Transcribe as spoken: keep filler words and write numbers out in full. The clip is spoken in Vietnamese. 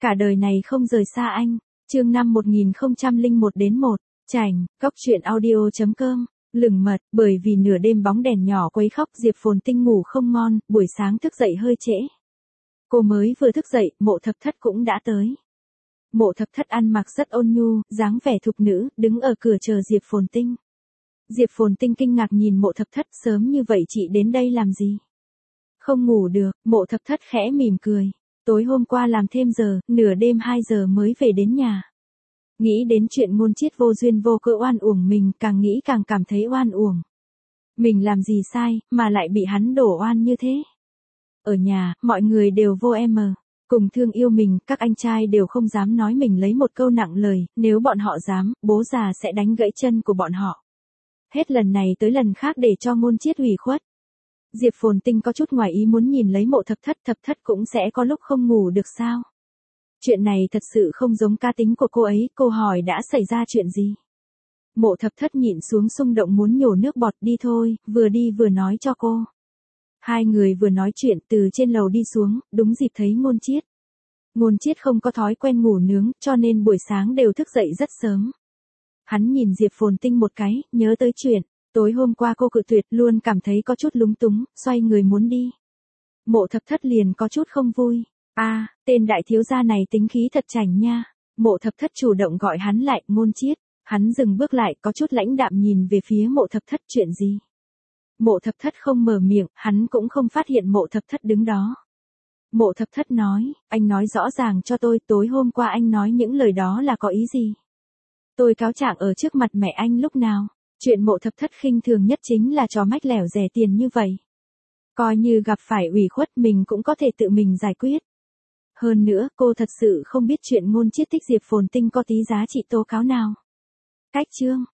Cả đời này không rời xa anh. Chương năm một nghìn không trăm lẻ một đến một. Chảnh, Cóc truyện audio chấm com. Lửng mật, bởi vì nửa đêm bóng đèn nhỏ quấy khóc Diệp Phồn Tinh ngủ không ngon, buổi sáng thức dậy hơi trễ. Cô mới vừa thức dậy, Mộ Thập Thất cũng đã tới. Mộ Thập Thất ăn mặc rất ôn nhu, dáng vẻ thục nữ, đứng ở cửa chờ Diệp Phồn Tinh. Diệp Phồn Tinh kinh ngạc nhìn Mộ Thập Thất, sớm như vậy chị đến đây làm gì? Không ngủ được, Mộ Thập Thất khẽ mỉm cười. Tối hôm qua làm thêm giờ, nửa đêm hai giờ mới về đến nhà. Nghĩ đến chuyện Ngôn Chiết vô duyên vô cớ oan uổng mình, càng nghĩ càng cảm thấy oan uổng. Mình làm gì sai, mà lại bị hắn đổ oan như thế? Ở nhà, mọi người đều vô em mờ. Cùng thương yêu mình, các anh trai đều không dám nói mình lấy một câu nặng lời, nếu bọn họ dám, bố già sẽ đánh gãy chân của bọn họ. Hết lần này tới lần khác để cho Ngôn Chiết ủy khuất. Diệp Phồn Tinh có chút ngoài ý muốn nhìn lấy Mộ Thập Thất, Thập Thất cũng sẽ có lúc không ngủ được sao? Chuyện này thật sự không giống cá tính của cô ấy, cô hỏi đã xảy ra chuyện gì? Mộ Thập Thất nhịn xuống xung động muốn nhổ nước bọt, đi thôi, vừa đi vừa nói cho cô. Hai người vừa nói chuyện từ trên lầu đi xuống, đúng dịp thấy Ngôn Chiết. Ngôn Chiết không có thói quen ngủ nướng, cho nên buổi sáng đều thức dậy rất sớm. Hắn nhìn Diệp Phồn Tinh một cái, nhớ tới chuyện. Tối hôm qua cô cự tuyệt, luôn cảm thấy có chút lúng túng, xoay người muốn đi. Mộ Thập Thất liền có chút không vui. A, à, tên đại thiếu gia này tính khí thật chảnh nha. Mộ Thập Thất chủ động gọi hắn lại, Ngôn Chiết. Hắn dừng bước lại, có chút lãnh đạm nhìn về phía Mộ Thập Thất, chuyện gì? Mộ Thập Thất không mở miệng, hắn cũng không phát hiện Mộ Thập Thất đứng đó. Mộ Thập Thất nói, anh nói rõ ràng cho tôi, tối hôm qua anh nói những lời đó là có ý gì? Tôi cáo trạng ở trước mặt mẹ anh lúc nào? Chuyện Mộ Thập Thất khinh thường nhất chính là trò mách lẻo rẻ tiền như vậy. Coi như gặp phải ủy khuất mình cũng có thể tự mình giải quyết. Hơn nữa, cô thật sự không biết chuyện Ngôn Chiết thích Diệp Phồn Tinh có tí giá trị tố cáo nào. Cách chương.